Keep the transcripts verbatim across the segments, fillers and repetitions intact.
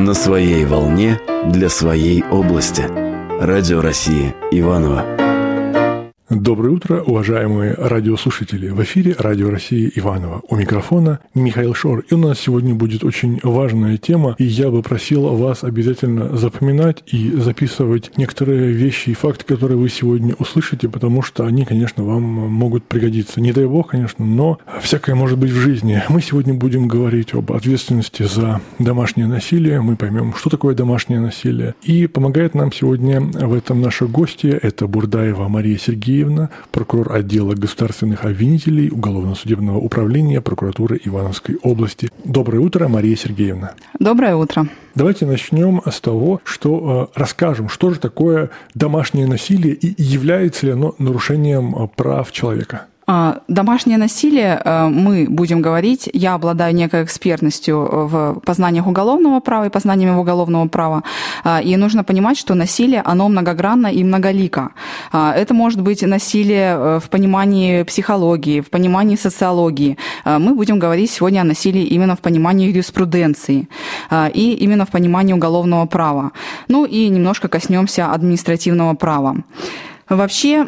На своей волне для своей области. Радио России Иваново. Доброе утро, уважаемые радиослушатели. В эфире Радио России Иваново. У микрофона Михаил Шор. И у нас сегодня будет очень важная тема. И я бы просил вас обязательно запоминать и записывать некоторые вещи и факты, которые вы сегодня услышите, потому что они, конечно, вам могут пригодиться. Не дай бог, конечно, но всякое может быть в жизни. Мы сегодня будем говорить об ответственности за домашнее насилие. Мы поймем, что такое домашнее насилие. И помогает нам сегодня в этом наша гостья. Это Бурдаева Мария Сергеевна, прокурор отдела государственных обвинителей Уголовно-судебного управления прокуратуры Ивановской области. Доброе утро, Мария Сергеевна. Доброе утро. Давайте начнем с того, что э, расскажем, что же такое домашнее насилие и является ли оно нарушением прав человека. Домашнее насилие, мы будем говорить, я обладаю некой экспертностью в познаниях уголовного права и познаниями уголовного права, и нужно понимать, что насилие, оно многогранно и многолико. Это может быть насилие в понимании психологии, в понимании социологии. Мы будем говорить сегодня о насилии именно в понимании юриспруденции и именно в понимании уголовного права. Ну и немножко коснемся административного права. Вообще,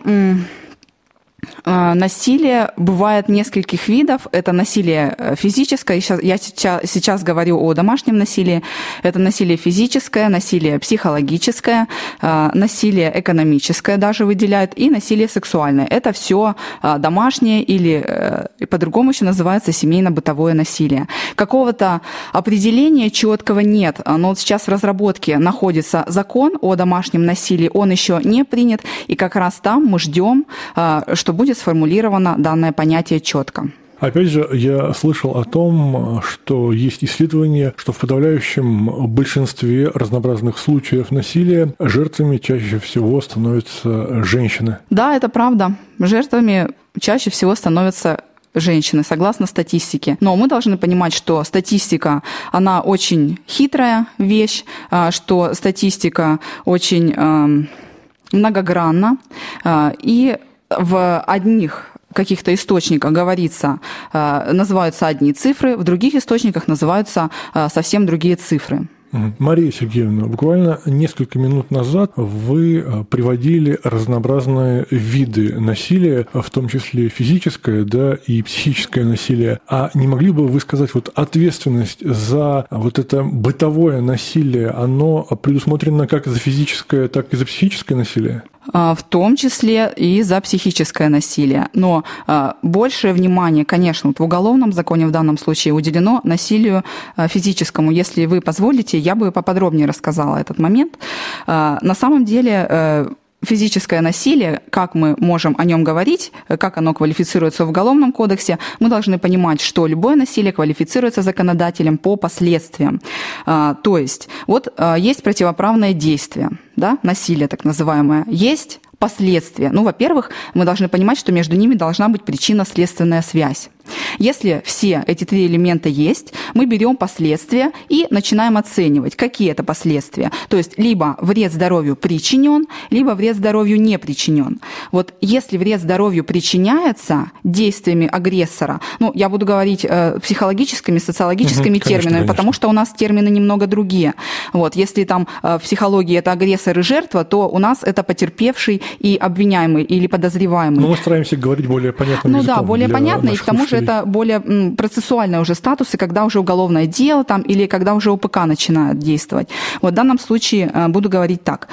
насилие бывает нескольких видов. Это насилие физическое. Я сейчас говорю о домашнем насилии. Это насилие физическое, насилие психологическое, насилие экономическое даже выделяют, и насилие сексуальное. Это все домашнее или по-другому еще называется семейно-бытовое насилие. Какого-то определения четкого нет. Но вот сейчас в разработке находится закон о домашнем насилии. Он еще не принят. И как раз там мы ждем, что будет сформулировано данное понятие четко. Опять же, я слышал о том, что есть исследования, что в подавляющем большинстве разнообразных случаев насилия жертвами чаще всего становятся женщины. Да, это правда. Жертвами чаще всего становятся женщины, согласно статистике. Но мы должны понимать, что статистика, она очень хитрая вещь, что статистика очень многогранна, и в одних каких-то источниках говорится, называются одни цифры, в других источниках называются совсем другие цифры. Мария Сергеевна, буквально несколько минут назад вы приводили разнообразные виды насилия, в том числе физическое, да, и психическое насилие. А не могли бы вы сказать, вот ответственность за вот это бытовое насилие, оно предусмотрено как за физическое, так и за психическое насилие? В том числе и за психическое насилие. Но большее внимание, конечно, вот в уголовном законе в данном случае уделено насилию физическому. Если вы позволите, я бы поподробнее рассказала этот момент. На самом деле физическое насилие, как мы можем о нем говорить, как оно квалифицируется в Уголовном кодексе, мы должны понимать, что любое насилие квалифицируется законодателем по последствиям. То есть вот есть противоправное действие, да, насилие так называемое, есть последствия. Ну, во-первых, мы должны понимать, что между ними должна быть причинно-следственная связь. Если все эти три элемента есть, мы берем последствия и начинаем оценивать, какие это последствия. То есть либо вред здоровью причинен, либо вред здоровью не причинен. Вот если вред здоровью причиняется действиями агрессора, ну, я буду говорить э, психологическими, социологическими угу, терминами, конечно, конечно. Потому что у нас термины немного другие. Вот, если там э, в психологии это агрессор и жертва, то у нас это потерпевший и обвиняемый или подозреваемый. Но мы стараемся говорить более понятным ну, языком. Ну да, более понятно, и к тому же это более процессуальные уже статусы, когда уже уголовное дело там, или когда уже УПК начинает действовать. Вот в данном случае буду говорить так.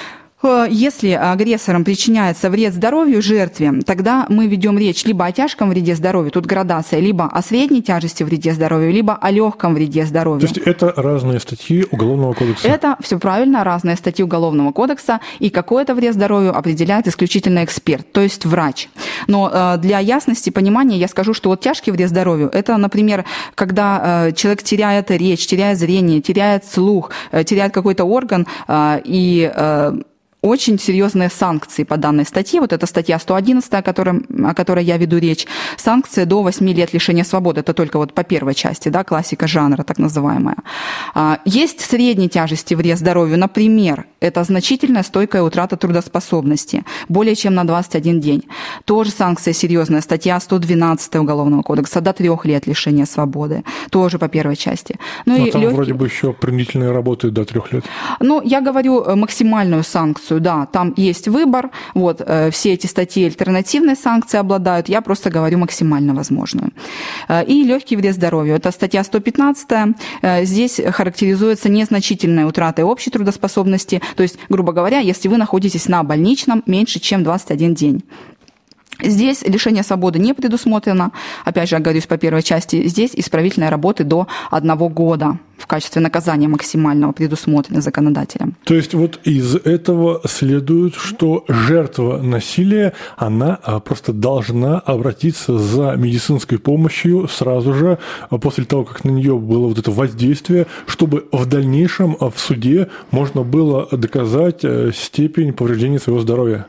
Если агрессором причиняется вред здоровью жертве, тогда мы ведем речь либо о тяжком вреде здоровью, тут градация, либо о средней тяжести вреде здоровью, либо о легком вреде здоровью. То есть это разные статьи Уголовного кодекса? Это все правильно, разные статьи Уголовного кодекса, и какой-то вред здоровью определяет исключительно эксперт, то есть врач. Но для ясности понимания я скажу, что вот тяжкий вред здоровью, это, например, когда человек теряет речь, теряет зрение, теряет слух, теряет какой-то орган, и очень серьезные санкции по данной статье. Вот это статья сто одиннадцать, о которой, о которой я веду речь. Санкции до восьми лет лишения свободы. Это только вот по первой части, да, классика жанра так называемая. Есть средней тяжести вред здоровью. Например, это значительная стойкая утрата трудоспособности. Более чем на двадцать один день. Тоже санкция серьезная. Статья сто двенадцать Уголовного кодекса. До трех лет лишения свободы. Тоже по первой части. Ну, Но и там легкий... вроде бы еще принудительные работы до трех лет. Ну, я говорю максимальную санкцию, да, там есть выбор, вот, все эти статьи альтернативной санкции обладают, я просто говорю максимально возможную. И легкий вред здоровью, это статья сто пятнадцать, здесь характеризуется незначительной утратой общей трудоспособности, то есть, грубо говоря, если вы находитесь на больничном меньше, чем двадцать один день. Здесь лишение свободы не предусмотрено. Опять же, я говорю по первой части, здесь исправительной работы до одного года в качестве наказания максимального предусмотрено законодателем. То есть вот из этого следует, что жертва насилия, она просто должна обратиться за медицинской помощью сразу же, после того, как на нее было вот это воздействие, чтобы в дальнейшем в суде можно было доказать степень повреждения своего здоровья.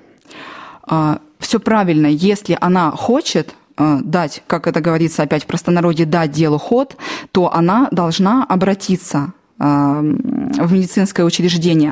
Все правильно, если она хочет дать, как это говорится опять в простонародье, дать делу ход, то она должна обратиться в медицинское учреждение.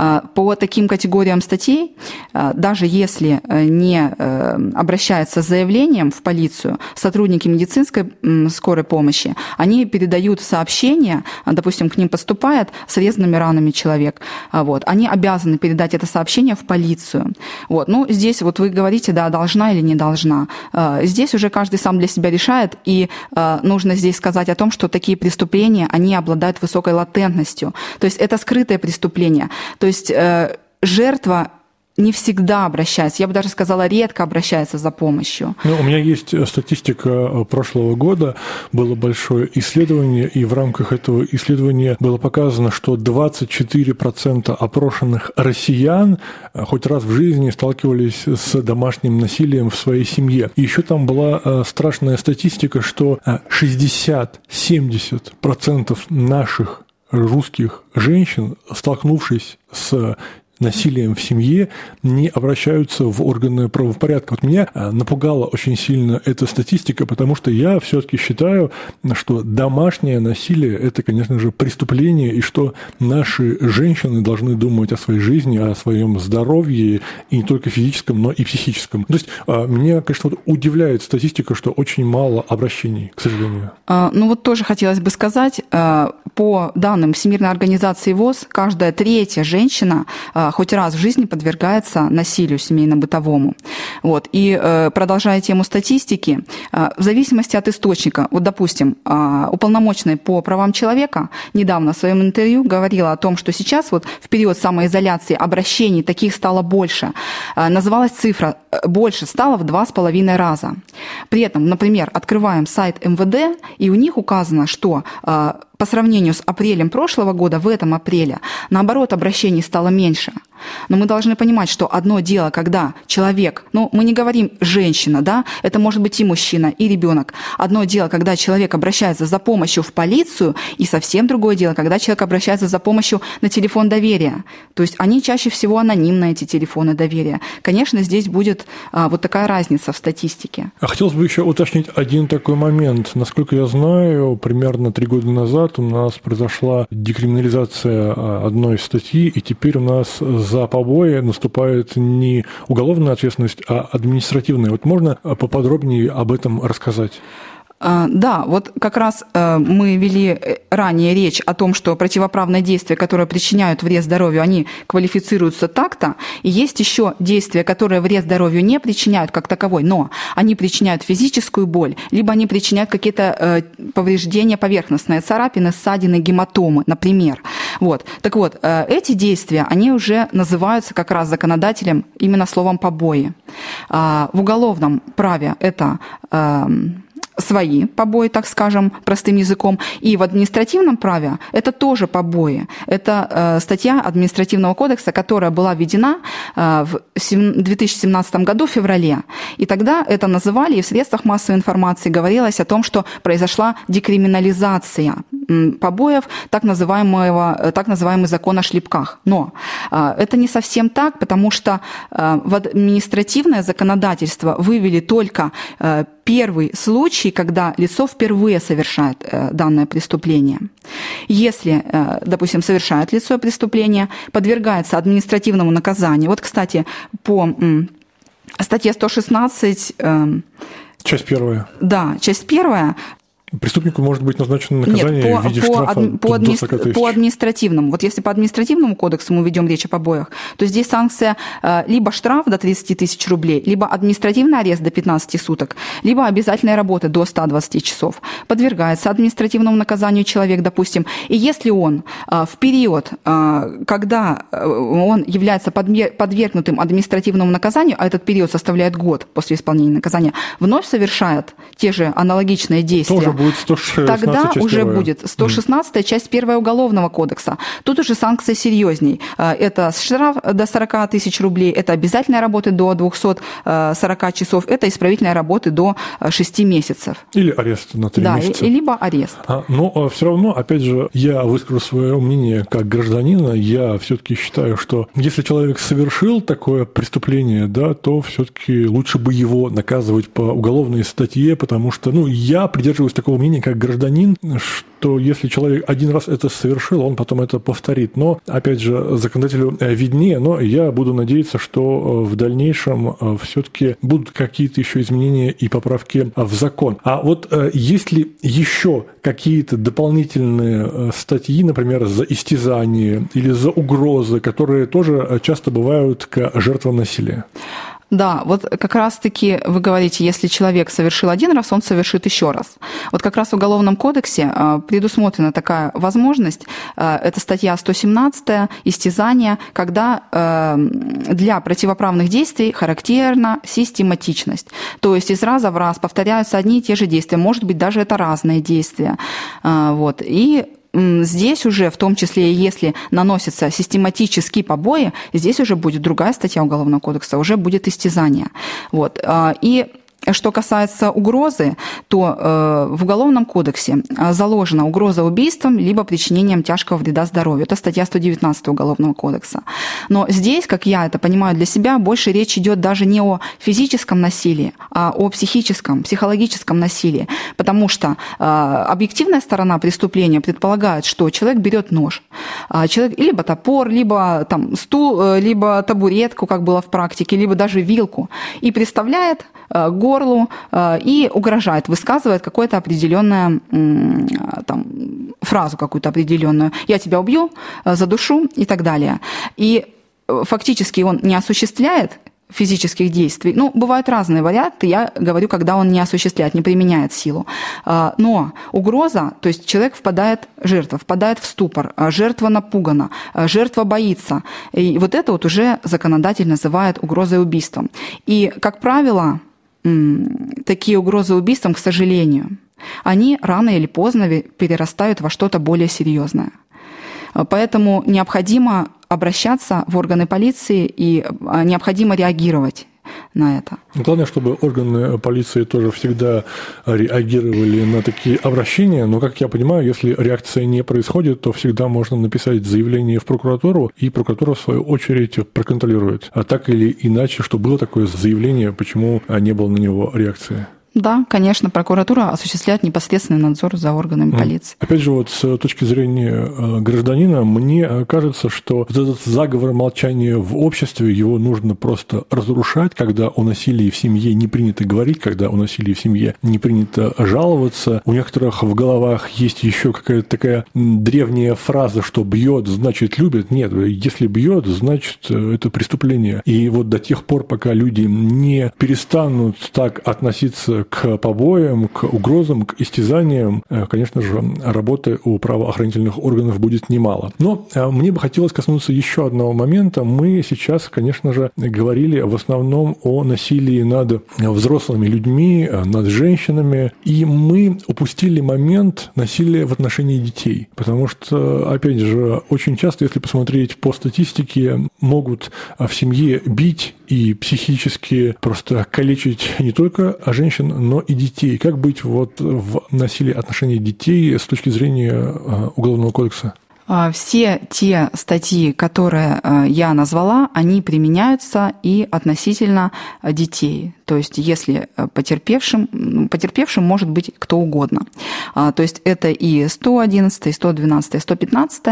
По таким категориям статей, даже если не обращается с заявлением в полицию, сотрудники медицинской скорой помощи, они передают сообщение, допустим, к ним поступает с резанными ранами человек, вот, они обязаны передать это сообщение в полицию. Вот. Ну, здесь вот вы говорите, да, должна или не должна. Здесь уже каждый сам для себя решает, и нужно здесь сказать о том, что такие преступления, они обладают высокой латентностью. То есть это скрытое преступление. То есть э, жертва не всегда обращается, я бы даже сказала, редко обращается за помощью. Ну, у меня есть статистика прошлого года, было большое исследование, и в рамках этого исследования было показано, что двадцать четыре процента опрошенных россиян хоть раз в жизни сталкивались с домашним насилием в своей семье. И еще там была страшная статистика, что шестьдесят-семьдесят процентов наших русских женщин, столкнувшись с насилием в семье, не обращаются в органы правопорядка. Вот меня напугала очень сильно эта статистика, потому что я все-таки считаю, что домашнее насилие – это, конечно же, преступление, и что наши женщины должны думать о своей жизни, о своем здоровье, и не только физическом, но и психическом. То есть меня, конечно, вот удивляет статистика, что очень мало обращений, к сожалению. Ну вот тоже хотелось бы сказать, по данным Всемирной организации ВОЗ, каждая третья женщина хоть раз в жизни подвергается насилию семейно-бытовому. Вот. И э, продолжая тему статистики, э, в зависимости от источника, вот, допустим, э, уполномоченный по правам человека недавно в своем интервью говорила о том, что сейчас вот в период самоизоляции обращений таких стало больше. Э, называлась цифра больше, стало в два с половиной раза. При этом, например, открываем сайт эм вэ дэ, и у них указано, что э, по сравнению с апрелем прошлого года, в этом апреле, наоборот, обращений стало меньше. Но мы должны понимать, что одно дело, когда человек, ну, мы не говорим женщина, да, это может быть и мужчина, и ребенок. Одно дело, когда человек обращается за помощью в полицию, и совсем другое дело, когда человек обращается за помощью на телефон доверия. То есть они чаще всего анонимны, эти телефоны доверия. Конечно, здесь будет а, вот такая разница в статистике. А хотелось бы еще уточнить один такой момент. Насколько я знаю, примерно три года назад у нас произошла декриминализация одной статьи, и теперь у нас за побои наступает не уголовная ответственность, а административная. Вот можно поподробнее об этом рассказать? Да, вот как раз мы вели ранее речь о том, что противоправные действия, которые причиняют вред здоровью, они квалифицируются так-то, и есть еще действия, которые вред здоровью не причиняют как таковой, но они причиняют физическую боль, либо они причиняют какие-то повреждения поверхностные, царапины, ссадины, гематомы, например. Вот. Так вот, эти действия, они уже называются как раз законодателем именно словом «побои». В уголовном праве это свои побои, так скажем, простым языком. И в административном праве это тоже побои. Это э, статья административного кодекса, которая была введена э, в две тысячи семнадцатом году в феврале. И тогда это называли, и в средствах массовой информации говорилось о том, что произошла декриминализация побоев, так, называемого, так называемый закон о шлепках. Но это не совсем так, потому что в административное законодательство вывели только первый случай, когда лицо впервые совершает данное преступление. Если, допустим, совершает лицо преступление, подвергается административному наказанию. Вот, кстати, по статье сто шестнадцать... Часть первая. Да, часть первая. Преступнику может быть назначено наказание Нет, по, в виде по, штрафа адми, по, до сорока тысяч. По административному. Вот если по административному кодексу мы ведем речь о побоях, то здесь санкция либо штраф до тридцати тысяч рублей, либо административный арест до пятнадцати суток, либо обязательная работа до ста двадцати часов. Подвергается административному наказанию человек, допустим. И если он в период, когда он является подвергнутым административному наказанию, а этот период составляет год после исполнения наказания, вновь совершает те же аналогичные действия, тоже будет сто шестнадцатая тогда часть уже первая. Будет сто шестнадцатая часть первая Уголовного кодекса. Тут уже санкции серьезней. Это штраф до сорока тысяч рублей, это обязательная работа до двухсот сорока часов, это исправительная работа до шести месяцев. Или арест на три да, месяца. Да, либо арест. А, но все равно, опять же, я выскажу свое мнение как гражданина. Я все-таки считаю, что если человек совершил такое преступление, да, то все-таки лучше бы его наказывать по уголовной статье, потому что, ну, я придерживаюсь такого мнения как гражданин, что если человек один раз это совершил, он потом это повторит. Но, опять же, законодателю виднее, но я буду надеяться, что в дальнейшем все-таки будут какие-то еще изменения и поправки в закон. А вот есть ли еще какие-то дополнительные статьи, например, за истязание или за угрозы, которые тоже часто бывают к жертвам насилия? Да, вот как раз-таки вы говорите, если человек совершил один раз, он совершит еще раз. Вот как раз в Уголовном кодексе предусмотрена такая возможность, это статья сто семнадцатая, истязание, когда для противоправных действий характерна систематичность. То есть из раза в раз повторяются одни и те же действия, может быть, даже это разные действия. Вот. И здесь уже, в том числе, если наносятся систематические побои, здесь уже будет другая статья Уголовного кодекса, уже будет истязание. Вот. И что касается угрозы, то э, в Уголовном кодексе заложена угроза убийством либо причинением тяжкого вреда здоровью. Это статья сто девятнадцать Уголовного кодекса. Но здесь, как я это понимаю для себя, больше речь идет даже не о физическом насилии, а о психическом, психологическом насилии. Потому что э, объективная сторона преступления предполагает, что человек берет нож, э, человек либо топор, либо там, стул, э, либо табуретку, как было в практике, либо даже вилку, и приставляет э, горлу и угрожает, высказывает какую-то определенную там, фразу какую-то определенную. Я тебя убью, задушу и так далее. И фактически он не осуществляет физических действий. Ну, бывают разные варианты. Я говорю, когда он не осуществляет, не применяет силу. Но угроза, то есть человек впадает, жертва впадает в ступор, жертва напугана, жертва боится. И вот это вот уже законодатель называет угрозой убийством. И, как правило, такие угрозы убийством, к сожалению, они рано или поздно перерастают во что-то более серьезное. Поэтому необходимо обращаться в органы полиции и необходимо реагировать на это. Главное, чтобы органы полиции тоже всегда реагировали на такие обращения, но, как я понимаю, если реакция не происходит, то всегда можно написать заявление в прокуратуру, и прокуратура, в свою очередь, проконтролирует. А так или иначе, что было такое заявление, почему не было на него реакции? Да, конечно, прокуратура осуществляет непосредственный надзор за органами полиции. Опять же, вот с точки зрения гражданина, мне кажется, что вот этот заговор молчания в обществе, его нужно просто разрушать, когда о насилии в семье не принято говорить, когда о насилии в семье не принято жаловаться. У некоторых в головах есть еще какая-то такая древняя фраза, что бьет, значит любит. Нет, если бьет, значит это преступление. И вот до тех пор, пока люди не перестанут так относиться к побоям, к угрозам, к истязаниям, конечно же, работы у правоохранительных органов будет немало. Но мне бы хотелось коснуться еще одного момента. Мы сейчас, конечно же, говорили в основном о насилии над взрослыми людьми, над женщинами, и мы упустили момент насилия в отношении детей. Потому что, опять же, очень часто, если посмотреть по статистике, могут в семье бить и психически просто калечить не только женщин, но и детей. Как быть вот в насилии отношений детей с точки зрения Уголовного кодекса? Все те статьи, которые я назвала, они применяются и относительно детей. То есть если потерпевшим, потерпевшим может быть кто угодно. То есть это и сто одиннадцать, и сто двенадцать, и сто пятнадцать.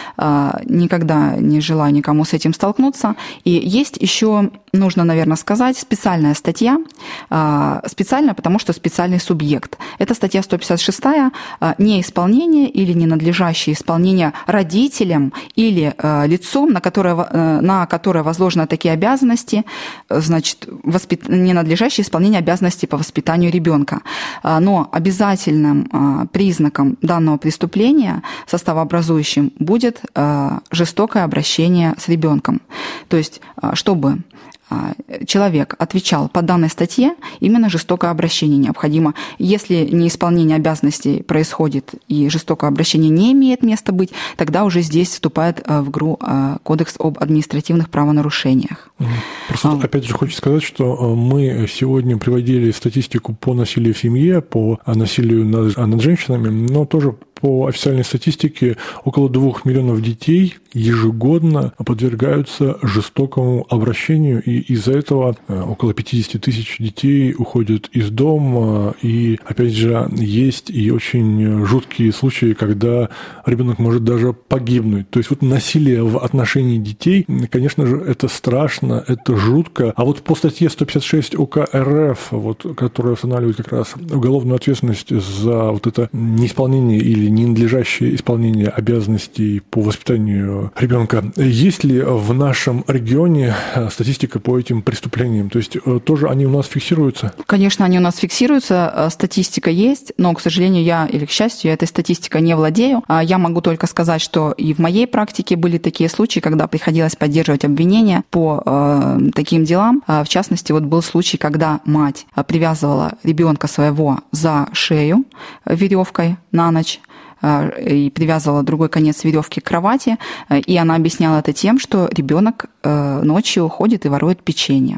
Никогда не желаю никому с этим столкнуться. И есть еще, нужно, наверное, сказать, специальная статья. Специальная, потому что специальный субъект. Это статья сто пятьдесят шесть «Неисполнение или ненадлежащее исполнение родителям или лицом, на которое, на которое возложены такие обязанности, значит, воспит... ненадлежащее исполнение обязанностей по воспитанию ребенка. Но обязательным признаком данного преступления составообразующим будет жестокое обращение с ребенком. То есть, чтобы человек отвечал по данной статье, именно жестокое обращение необходимо. Если неисполнение обязанностей происходит и жестокое обращение не имеет места быть, тогда уже здесь вступает в игру Кодекс об административных правонарушениях. Просто, а... опять же, хочу сказать, что мы сегодня приводили статистику по насилию в семье, по насилию над, над женщинами, но тоже по официальной статистике около двух миллионов детей ежегодно подвергаются жестокому обращению, и из-за этого около пятьдесят тысяч детей уходят из дома, и, опять же, есть и очень жуткие случаи, когда ребенок может даже погибнуть. То есть вот насилие в отношении детей, конечно же, это страшно, это жутко. А вот по статье сто пятьдесят шесть УК РФ, вот, которая устанавливает как раз уголовную ответственность за вот это неисполнение или ненадлежащее исполнение обязанностей по воспитанию ребенка. Есть ли в нашем регионе статистика по этим преступлениям? То есть тоже они у нас фиксируются? Конечно, они у нас фиксируются, статистика есть, но, к сожалению, я, или к счастью, я этой статистикой не владею. Я могу только сказать, что и в моей практике были такие случаи, когда приходилось поддерживать обвинения по э, таким делам. В частности, вот был случай, когда мать привязывала ребенка своего за шею веревкой на ночь, и привязывала другой конец веревки к кровати, и она объясняла это тем, что ребенок ночью ходит и ворует печенье.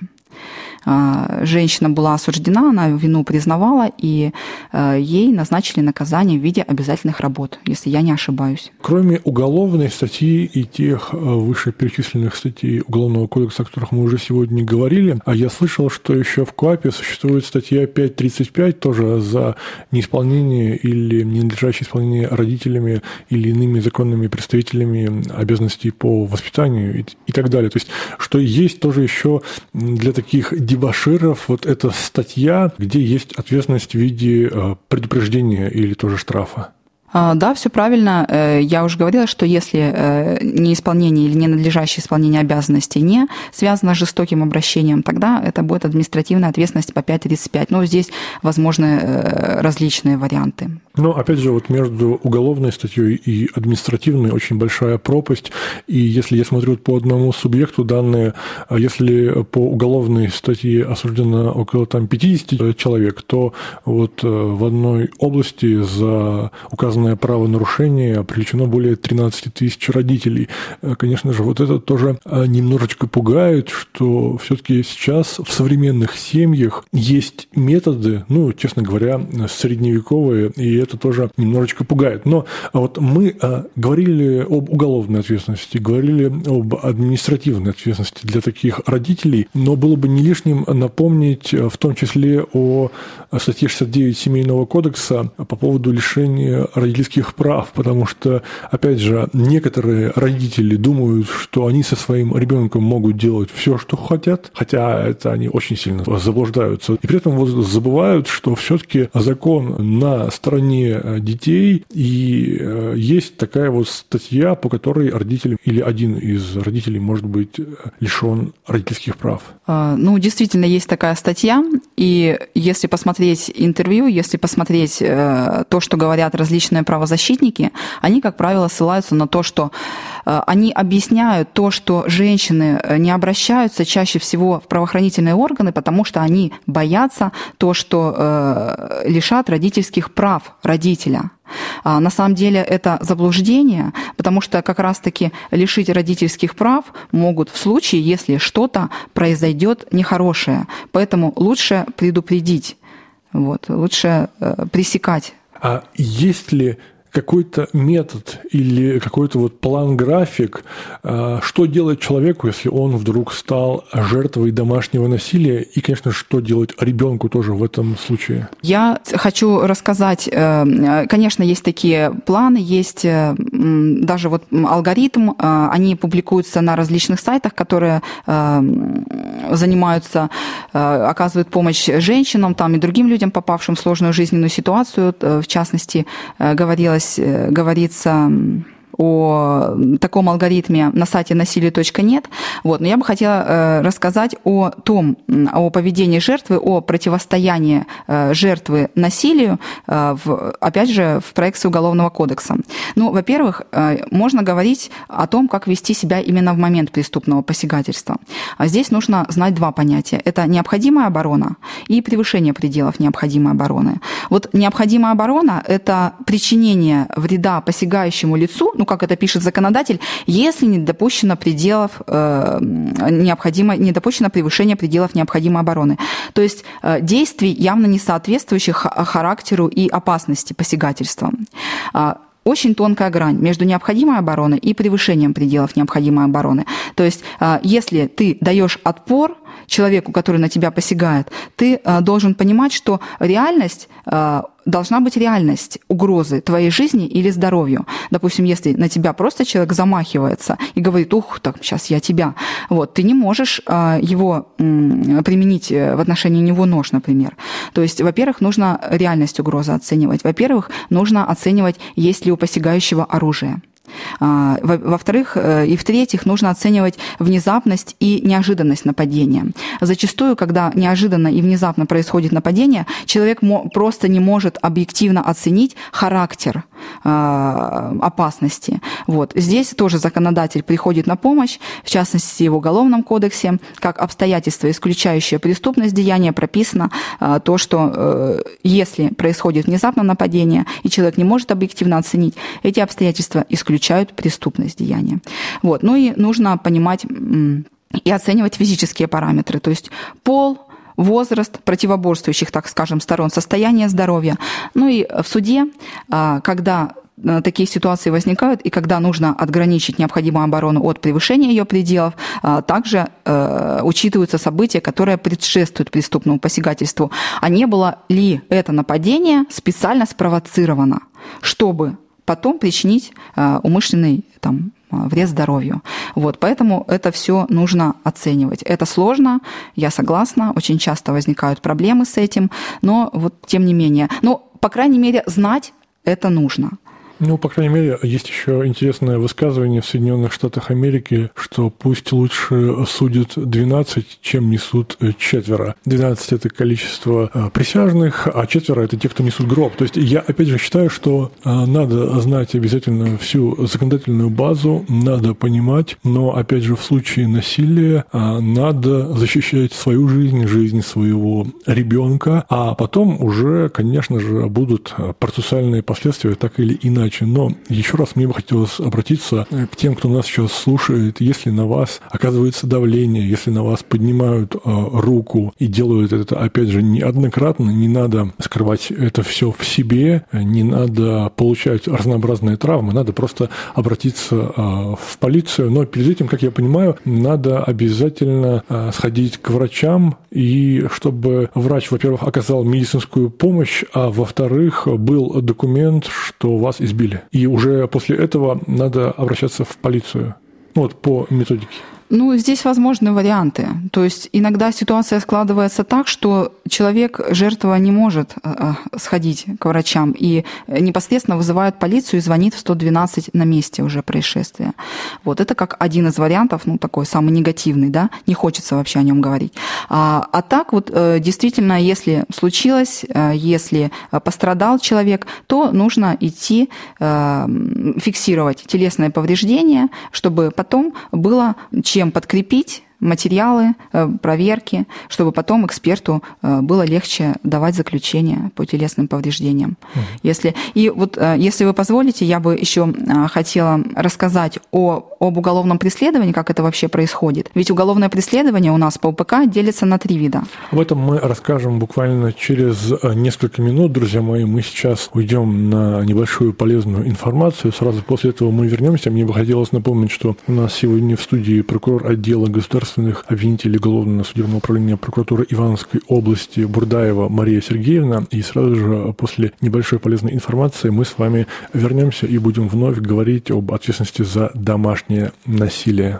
Женщина была осуждена, она вину признавала, и ей назначили наказание в виде обязательных работ, если я не ошибаюсь. Кроме уголовной статьи и тех вышеперечисленных статей Уголовного кодекса, о которых мы уже сегодня говорили, а я слышал, что еще в КоАПе существует статья пять тридцать пять тоже за неисполнение или ненадлежащее исполнение родителями или иными законными представителями обязанностей по воспитанию и, и так далее. То есть, что есть тоже еще для таких дебоширов вот эта статья, где есть ответственность в виде предупреждения или тоже штрафа. Да, все правильно. Я уже говорила, что если неисполнение или ненадлежащее исполнение обязанностей не связано с жестоким обращением, тогда это будет административная ответственность по пять тридцать пять. Но здесь возможны различные варианты. Но, опять же, вот между уголовной статьей и административной очень большая пропасть. И если я смотрю по одному субъекту данные, если по уголовной статье осуждено около там, пятьдесят человек, то вот в одной области за указанное правонарушение привлечено более тринадцать тысяч родителей. Конечно же, вот это тоже немножечко пугает, что все-таки сейчас в современных семьях есть методы, ну, честно говоря, средневековые, и это тоже немножечко пугает. Но вот мы говорили об уголовной ответственности, говорили об административной ответственности для таких родителей, но было бы не лишним напомнить в том числе о статье шестьдесят девять Семейного кодекса по поводу лишения родительских прав, потому что, опять же, некоторые родители думают, что они со своим ребенком могут делать все, что хотят, хотя это они очень сильно заблуждаются. И при этом вот забывают, что все-таки закон на стороне детей, и есть такая вот статья, по которой родители или один из родителей может быть лишен родительских прав. Ну, действительно, есть такая статья, и если посмотреть интервью, если посмотреть то, что говорят различные государственные правозащитники, они, как правило, ссылаются на то, что они объясняют то, что женщины не обращаются чаще всего в правоохранительные органы, потому что они боятся то, что э, лишат родительских прав родителя. А на самом деле это заблуждение, потому что как раз-таки лишить родительских прав могут в случае, если что-то произойдет нехорошее. Поэтому лучше предупредить, вот, лучше э, пресекать. А есть ли какой-то метод или какой-то вот план-график, что делать человеку, если он вдруг стал жертвой домашнего насилия, и, конечно, что делать ребенку тоже в этом случае? Я хочу рассказать, конечно, есть такие планы, есть даже вот алгоритм, они публикуются на различных сайтах, которые занимаются, оказывают помощь женщинам там, и другим людям, попавшим в сложную жизненную ситуацию. В частности, говорилось говорится о таком алгоритме на сайте насилие точка нет. Вот. Но я бы хотела рассказать о том, о поведении жертвы, о противостоянии жертвы насилию, в, опять же, в проекции Уголовного кодекса. Ну, во-первых, можно говорить о том, как вести себя именно в момент преступного посягательства. А здесь нужно знать два понятия. Это необходимая оборона и превышение пределов необходимой обороны. Вот необходимая оборона – это причинение вреда посягающему лицу, ну, как это пишет законодатель, если не допущено пределов э, необходимо, не допущено превышение пределов необходимой обороны. То есть э, действий, явно не соответствующих характеру и опасности посягательства. Э, Очень тонкая грань между необходимой обороной и превышением пределов необходимой обороны. То есть, э, если ты даешь отпор человеку, который на тебя посягает, ты э, должен понимать, что реальность э, должна быть реальность угрозы твоей жизни или здоровью. Допустим, если на тебя просто человек замахивается и говорит: ух, так, сейчас я тебя, вот, ты не можешь э, его э, применить в отношении него нож, например. То есть, во-первых, нужно реальность угрозы оценивать. Во-первых, нужно оценивать, есть ли у посягающего оружие. Во-вторых, и в-третьих, нужно оценивать внезапность и неожиданность нападения. Зачастую, когда неожиданно и внезапно происходит нападение, человек просто не может объективно оценить характер опасности. Вот. Здесь тоже законодатель приходит на помощь, в частности, в Уголовном кодексе, как обстоятельство, исключающее преступность деяния, прописано то, что если происходит внезапное нападение, и человек не может объективно оценить, эти обстоятельства исключают преступность деяния. Вот. Ну и нужно понимать и оценивать физические параметры, то есть пол, возраст противоборствующих, так скажем, сторон, состояние здоровья. Ну и в суде, когда такие ситуации возникают, и когда нужно отграничить необходимую оборону от превышения ее пределов, также учитываются события, которые предшествуют преступному посягательству. А не было ли это нападение специально спровоцировано, чтобы потом причинить умышленный там, вред здоровью. Вот, поэтому это все нужно оценивать. Это сложно, я согласна, очень часто возникают проблемы с этим, но вот тем не менее. Ну, по крайней мере, знать это нужно. Ну, по крайней мере, есть еще интересное высказывание в Соединенных Штатах Америки, что пусть лучше судят двенадцать, чем несут четверо. двенадцать – это количество присяжных, а четверо – это те, кто несут гроб. То есть я, опять же, считаю, что надо знать обязательно всю законодательную базу, надо понимать, но, опять же, в случае насилия надо защищать свою жизнь, жизнь своего ребенка, а потом уже, конечно же, будут процессуальные последствия так или иначе. Но еще раз мне бы хотелось обратиться к тем, кто нас сейчас слушает. Если на вас оказывается давление, если на вас поднимают руку и делают это, опять же, неоднократно, не надо скрывать это все в себе, не надо получать разнообразные травмы, надо просто обратиться в полицию. Но перед этим, как я понимаю, надо обязательно сходить к врачам, и чтобы врач, во-первых, оказал медицинскую помощь, а во-вторых, был документ, что вас избили. И уже после этого надо обращаться в полицию. Вот по методике. Ну, здесь возможны варианты. То есть иногда ситуация складывается так, что человек, жертва, не может сходить к врачам и непосредственно вызывает полицию и звонит в сто двенадцать на месте уже происшествия. Вот это как один из вариантов, ну, такой самый негативный, да, не хочется вообще о нем говорить. А, а так вот действительно, если случилось, если пострадал человек, то нужно идти фиксировать телесное повреждение, чтобы потом было чем подкрепить материалы, проверки, чтобы потом эксперту было легче давать заключение по телесным повреждениям. Угу. Если, и вот если вы позволите, я бы еще хотела рассказать о, об уголовном преследовании, как это вообще происходит. Ведь уголовное преследование у нас по УПК делится на три вида. Об этом мы расскажем буквально через несколько минут, друзья мои. Мы сейчас уйдем на небольшую полезную информацию. Сразу после этого мы вернемся. Мне бы хотелось напомнить, что у нас сегодня в студии прокурор отдела государственного обвинителей Уголовного судебного управления прокуратуры Ивановской области Бурдаева Мария Сергеевна. И сразу же после небольшой полезной информации мы с вами вернемся и будем вновь говорить об ответственности за домашнее насилие.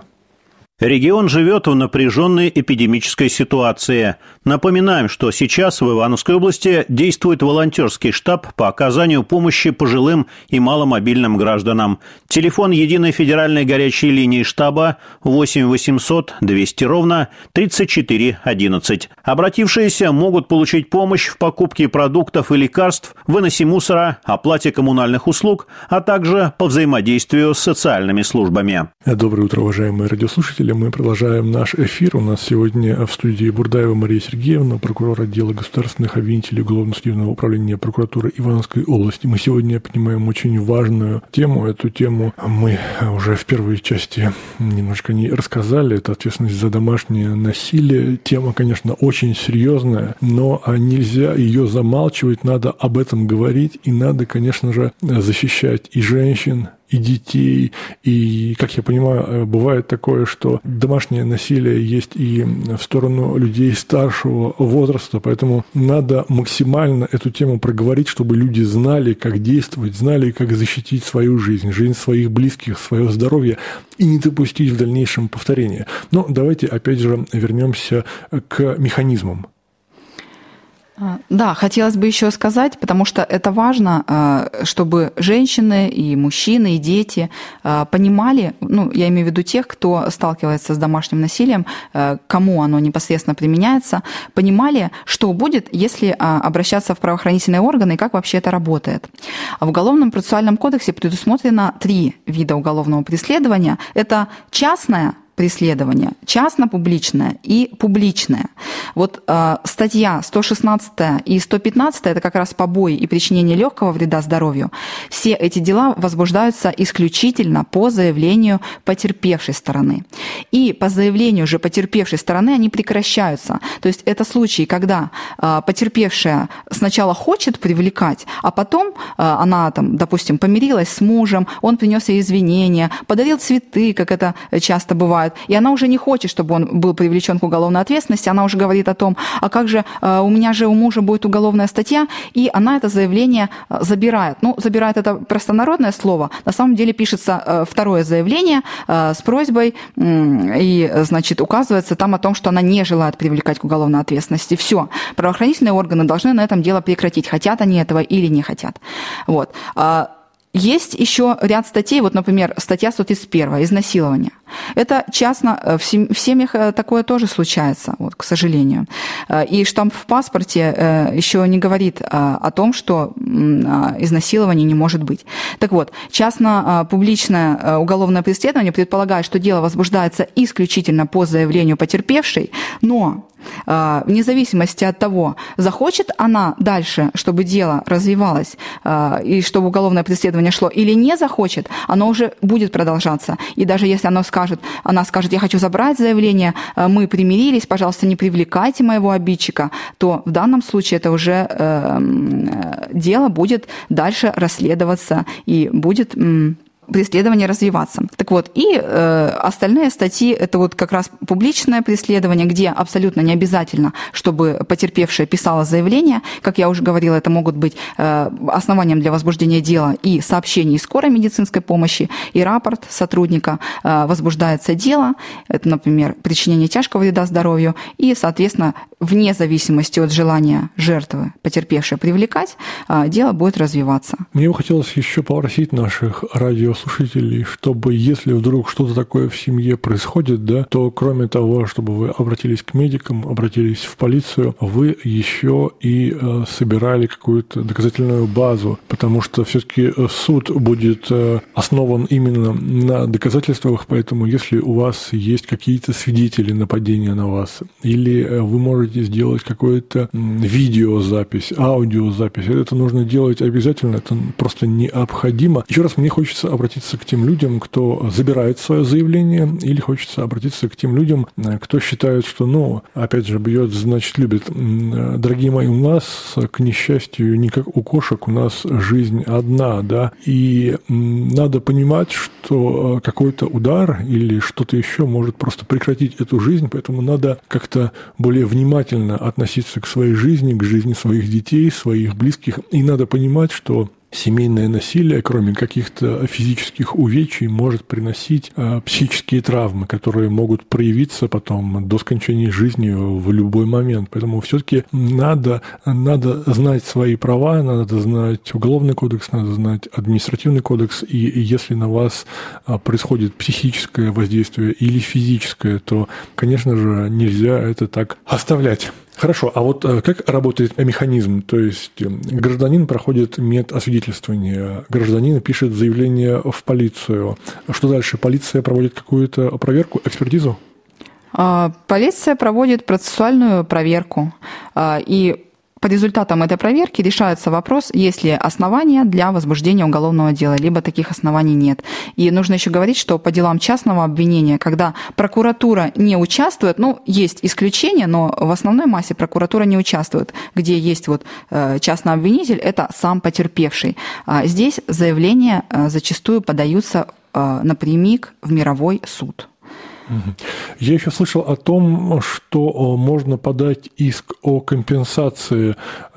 Регион живет в напряженной эпидемической ситуации. Напоминаем, что сейчас в Ивановской области действует волонтерский штаб по оказанию помощи пожилым и маломобильным гражданам. Телефон единой федеральной горячей линии штаба восемь восемьсот двести ровно тридцать четыре одиннадцать. Обратившиеся могут получить помощь в покупке продуктов и лекарств, выносе мусора, оплате коммунальных услуг, а также по взаимодействию с социальными службами. Доброе утро, уважаемые радиослушатели. Мы продолжаем наш эфир. У нас сегодня в студии Бурдаева Мария Сергеевна, прокурор отдела государственных обвинителей Уголовного судебного управления прокуратуры Ивановской области. Мы сегодня поднимаем очень важную тему. Эту тему мы уже в первой части немножко не рассказали. Это ответственность за домашнее насилие. Тема, конечно, очень серьезная, но нельзя ее замалчивать. Надо об этом говорить и надо, конечно же, защищать и женщин, и детей, и, как я понимаю, бывает такое, что домашнее насилие есть и в сторону людей старшего возраста, поэтому надо максимально эту тему проговорить, чтобы люди знали, как действовать, знали, как защитить свою жизнь, жизнь своих близких, свое здоровье и не допустить в дальнейшем повторения. Но давайте опять же вернемся к механизмам. Да, хотелось бы еще сказать, потому что это важно, чтобы женщины и мужчины, и дети понимали, ну, я имею в виду тех, кто сталкивается с домашним насилием, кому оно непосредственно применяется, понимали, что будет, если обращаться в правоохранительные органы и как вообще это работает. В Уголовном процессуальном кодексе предусмотрено три вида уголовного преследования. Это частное преследование, частно-публичное и публичное. Вот э, статья сто шестнадцатая и сто пятнадцатая, это как раз побои и причинение легкого вреда здоровью. Все эти дела возбуждаются исключительно по заявлению потерпевшей стороны. И по заявлению же потерпевшей стороны они прекращаются. То есть это случаи, когда э, потерпевшая сначала хочет привлекать, а потом э, она, там, допустим, помирилась с мужем, он принес ей извинения, подарил цветы, как это часто бывает, и она уже не хочет, чтобы он был привлечен к уголовной ответственности, она уже говорит о том, а как же, у меня же у мужа будет уголовная статья, и она это заявление забирает. Ну, забирает — это простонародное слово, на самом деле пишется второе заявление с просьбой, и, значит, указывается там о том, что она не желает привлекать к уголовной ответственности. Все, правоохранительные органы должны на этом дело прекратить, хотят они этого или не хотят. Вот. Есть еще ряд статей, вот, например, статья сто тридцать первая «Изнасилование». Это частно, в семьях такое тоже случается, вот, к сожалению. И штамп в паспорте еще не говорит о том, что изнасилования не может быть. Так вот, частно-публичное уголовное преследование предполагает, что дело возбуждается исключительно по заявлению потерпевшей, но вне зависимости от того, захочет она дальше, чтобы дело развивалось и чтобы уголовное преследование шло, или не захочет, оно уже будет продолжаться. И даже если оно скажет, она скажет, я хочу забрать заявление, мы примирились, пожалуйста, не привлекайте моего обидчика, то в данном случае это уже э, дело будет дальше расследоваться и будет... М- преследование развиваться. Так вот, и э, остальные статьи – это вот как раз публичное преследование, где абсолютно не обязательно, чтобы потерпевшая писала заявление. Как я уже говорила, это могут быть э, основанием для возбуждения дела и сообщений скорой медицинской помощи, и рапорт сотрудника. Э, возбуждается дело, это, например, причинение тяжкого вреда здоровью, и, соответственно, вне зависимости от желания жертвы, потерпевшей, привлекать, э, дело будет развиваться. Мне бы хотелось еще попросить наших радиослушателей, чтобы если вдруг что-то такое в семье происходит, да, то кроме того, чтобы вы обратились к медикам, обратились в полицию, вы еще и э, собирали какую-то доказательную базу, потому что все-таки суд будет э, основан именно на доказательствах, поэтому если у вас есть какие-то свидетели нападения на вас, или э, вы можете сделать какую-то видеозапись, аудиозапись, это нужно делать обязательно, это просто необходимо. Еще раз мне хочется обратиться к тем людям, кто забирает свое заявление, или хочется обратиться к тем людям, кто считает, что, ну, опять же, бьет, значит, любит. Дорогие мои, у нас, к несчастью, не как у кошек, у нас жизнь одна, да, и надо понимать, что какой-то удар или что-то еще может просто прекратить эту жизнь, поэтому надо как-то более внимательно относиться к своей жизни, к жизни своих детей, своих близких, и надо понимать, что семейное насилие, кроме каких-то физических увечий, может приносить э, психические травмы, которые могут проявиться потом до скончания жизни в любой момент. Поэтому все-таки надо, надо знать свои права, надо знать уголовный кодекс, надо знать административный кодекс. И, и если на вас происходит психическое воздействие или физическое, то, конечно же, нельзя это так оставлять. Хорошо, а вот как работает механизм? То есть гражданин проходит медосвидетельствование, гражданин пишет заявление в полицию. Что дальше? Полиция проводит какую-то проверку, экспертизу? Полиция проводит процессуальную проверку. И по результатам этой проверки решается вопрос, есть ли основания для возбуждения уголовного дела, либо таких оснований нет. И нужно еще говорить, что по делам частного обвинения, когда прокуратура не участвует, ну, есть исключения, но в основной массе прокуратура не участвует, где есть вот частный обвинитель, это сам потерпевший. Здесь заявления зачастую подаются напрямик в мировой суд. Я еще слышал о том, что можно подать иск о компенсации.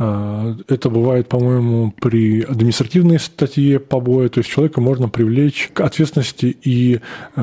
Это бывает, по-моему, при административной статье побоя, то есть человека можно привлечь к ответственности, и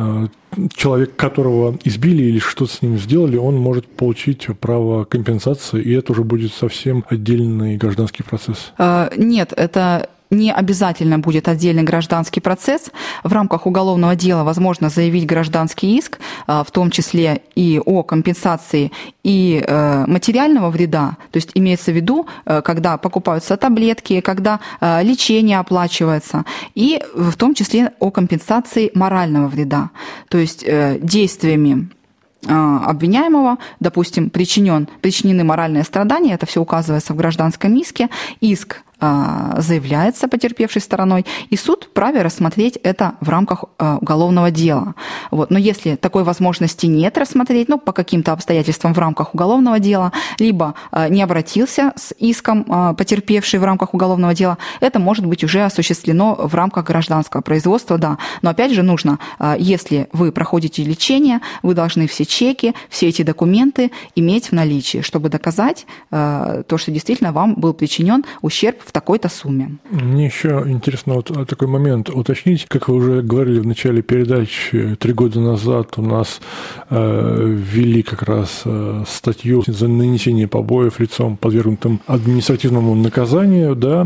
человек, которого избили или что-то с ним сделали, он может получить право компенсации, и это уже будет совсем отдельный гражданский процесс. Нет, это не обязательно будет отдельный гражданский процесс. В рамках уголовного дела возможно заявить гражданский иск, в том числе и о компенсации и материального вреда. То есть имеется в виду, когда покупаются таблетки, когда лечение оплачивается, и в том числе о компенсации морального вреда. То есть действиями обвиняемого, допустим, причинен, причинены моральные страдания, это все указывается в гражданском иске, иск заявляется потерпевшей стороной, и суд вправе рассмотреть это в рамках уголовного дела. Вот. Но если такой возможности нет рассмотреть, ну, по каким-то обстоятельствам в рамках уголовного дела, либо не обратился с иском потерпевший в рамках уголовного дела, это может быть уже осуществлено в рамках гражданского производства, да. Но опять же нужно, если вы проходите лечение, вы должны все чеки, все эти документы иметь в наличии, чтобы доказать то, что действительно вам был причинен ущерб в такой-то сумме. Мне еще интересно вот такой момент уточнить. Как вы уже говорили в начале передачи, три года назад у нас э, ввели как раз э, статью за нанесение побоев лицом, подвергнутым административному наказанию, да,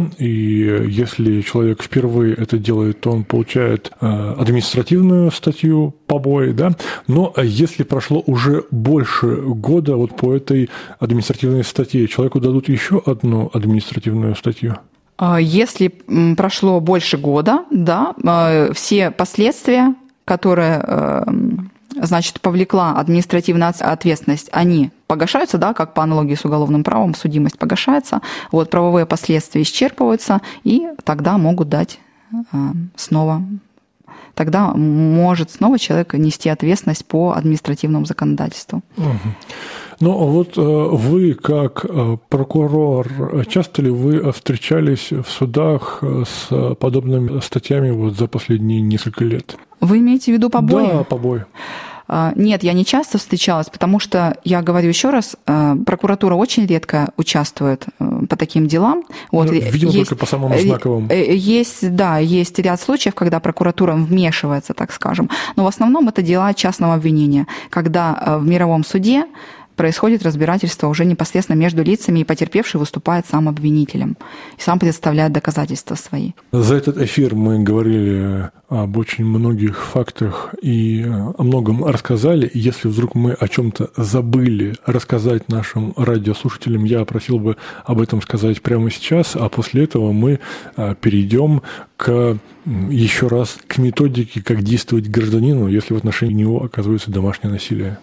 и если человек впервые это делает, то он получает э, административную статью побои, да, но если прошло уже больше года вот по этой административной статье, человеку дадут еще одну административную статью? Если прошло больше года, да, все последствия, которые, значит, повлекла административная ответственность, они погашаются, да, как по аналогии с уголовным правом, судимость погашается, вот правовые последствия исчерпываются, и тогда могут дать снова, тогда может снова человек нести ответственность по административному законодательству. Угу. Но вот вы, как прокурор, часто ли вы встречались в судах с подобными статьями вот за последние несколько лет? Вы имеете в виду побои? Да, побои. Нет, я не часто встречалась, потому что, я говорю еще раз, прокуратура очень редко участвует по таким делам. Вот, ну, видимо, есть, только по самым знаковым. Есть, да, есть ряд случаев, когда прокуратура вмешивается, так скажем. Но в основном это дела частного обвинения, когда в мировом суде происходит разбирательство уже непосредственно между лицами, и потерпевший выступает сам обвинителем и сам представляет доказательства свои. За этот эфир мы говорили об очень многих фактах и о многом рассказали. Если вдруг мы о чем-то забыли рассказать нашим радиослушателям, я просил бы об этом сказать прямо сейчас, а после этого мы перейдем к еще раз к методике, как действовать гражданину, если в отношении него оказывается домашнее насилие.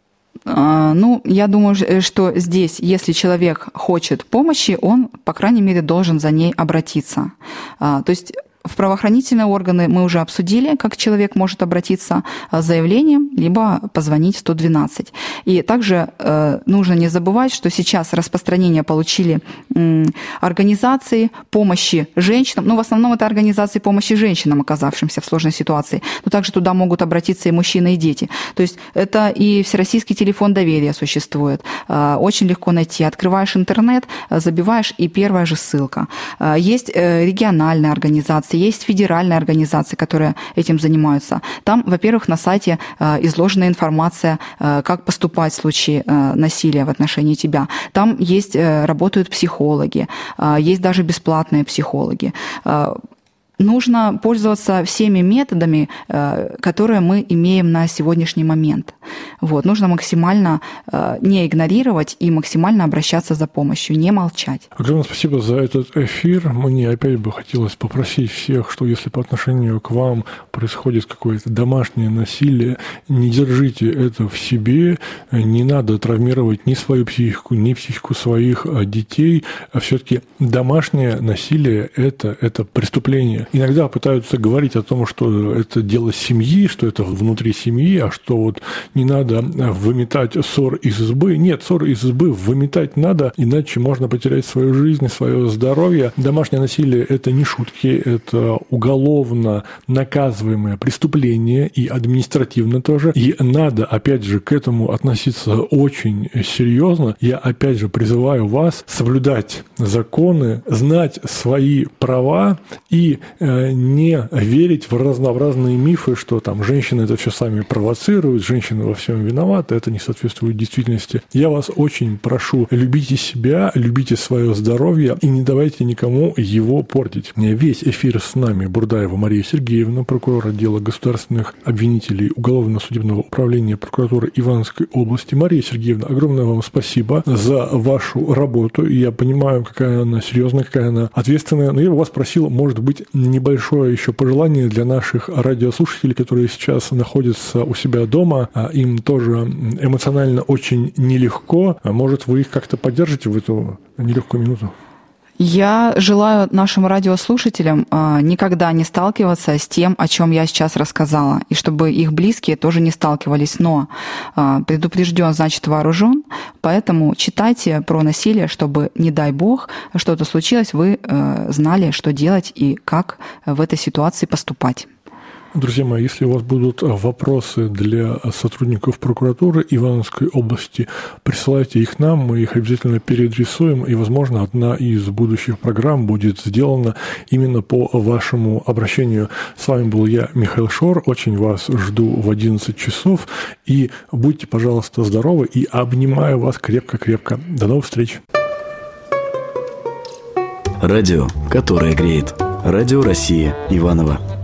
Ну, я думаю, что здесь, если человек хочет помощи, он, по крайней мере, должен за ней обратиться. То есть в правоохранительные органы мы уже обсудили, как человек может обратиться с заявлением, либо позвонить в сто двенадцать. И также э, нужно не забывать, что сейчас распространение получили э, организации помощи женщинам, ну, в основном это организации помощи женщинам, оказавшимся в сложной ситуации, но также туда могут обратиться и мужчины, и дети. То есть это и Всероссийский телефон доверия существует. Э, очень легко найти. Открываешь интернет, забиваешь, и первая же ссылка. Э, есть э, региональные организации, есть федеральные организации, которые этим занимаются. Там, во-первых, на сайте э, изложена информация, э, как поступать в случае э, насилия в отношении тебя. Там есть, э, работают психологи, э, есть даже бесплатные психологи. Э, Нужно пользоваться всеми методами, которые мы имеем на сегодняшний момент. Вот. Нужно максимально не игнорировать и максимально обращаться за помощью, не молчать. Огромное спасибо за этот эфир. Мне опять бы хотелось попросить всех, что если по отношению к вам происходит какое-то домашнее насилие, не держите это в себе, не надо травмировать ни свою психику, ни психику своих детей. А все-таки домашнее насилие – это, это преступление. Иногда пытаются говорить о том, что это дело семьи, что это внутри семьи, а что вот не надо выметать ссор из избы. Нет, ссор из избы выметать надо, иначе можно потерять свою жизнь, свое здоровье. Домашнее насилие – это не шутки, это уголовно наказываемое преступление и административно тоже. И надо, опять же, к этому относиться очень серьезно. Я, опять же, призываю вас соблюдать законы, знать свои права и не верить в разнообразные мифы, что там женщины это все сами провоцируют, женщины во всем виноваты, это не соответствует действительности. Я вас очень прошу, любите себя, любите свое здоровье и не давайте никому его портить. Весь эфир с нами Бурдаева Мария Сергеевна, прокурор отдела государственных обвинителей Уголовно-судебного управления прокуратуры Ивановской области. Мария Сергеевна, огромное вам спасибо за вашу работу. Я понимаю, какая она серьезная, какая она ответственная, но я бы вас просил, может быть, небольшое еще пожелание для наших радиослушателей, которые сейчас находятся у себя дома. Им тоже эмоционально очень нелегко. Может, вы их как-то поддержите в эту нелегкую минуту? Я желаю нашим радиослушателям никогда не сталкиваться с тем, о чем я сейчас рассказала, и чтобы их близкие тоже не сталкивались. Но предупрежден, значит вооружен, поэтому читайте про насилие, чтобы, не дай бог, что-то случилось, вы знали, что делать и как в этой ситуации поступать. Друзья мои, если у вас будут вопросы для сотрудников прокуратуры Ивановской области, присылайте их нам, мы их обязательно переадресуем, и, возможно, одна из будущих программ будет сделана именно по вашему обращению. С вами был я, Михаил Шор, очень вас жду в одиннадцать часов, и будьте, пожалуйста, здоровы, и обнимаю вас крепко-крепко. До новых встреч! Радио, которое греет. Радио России Иваново.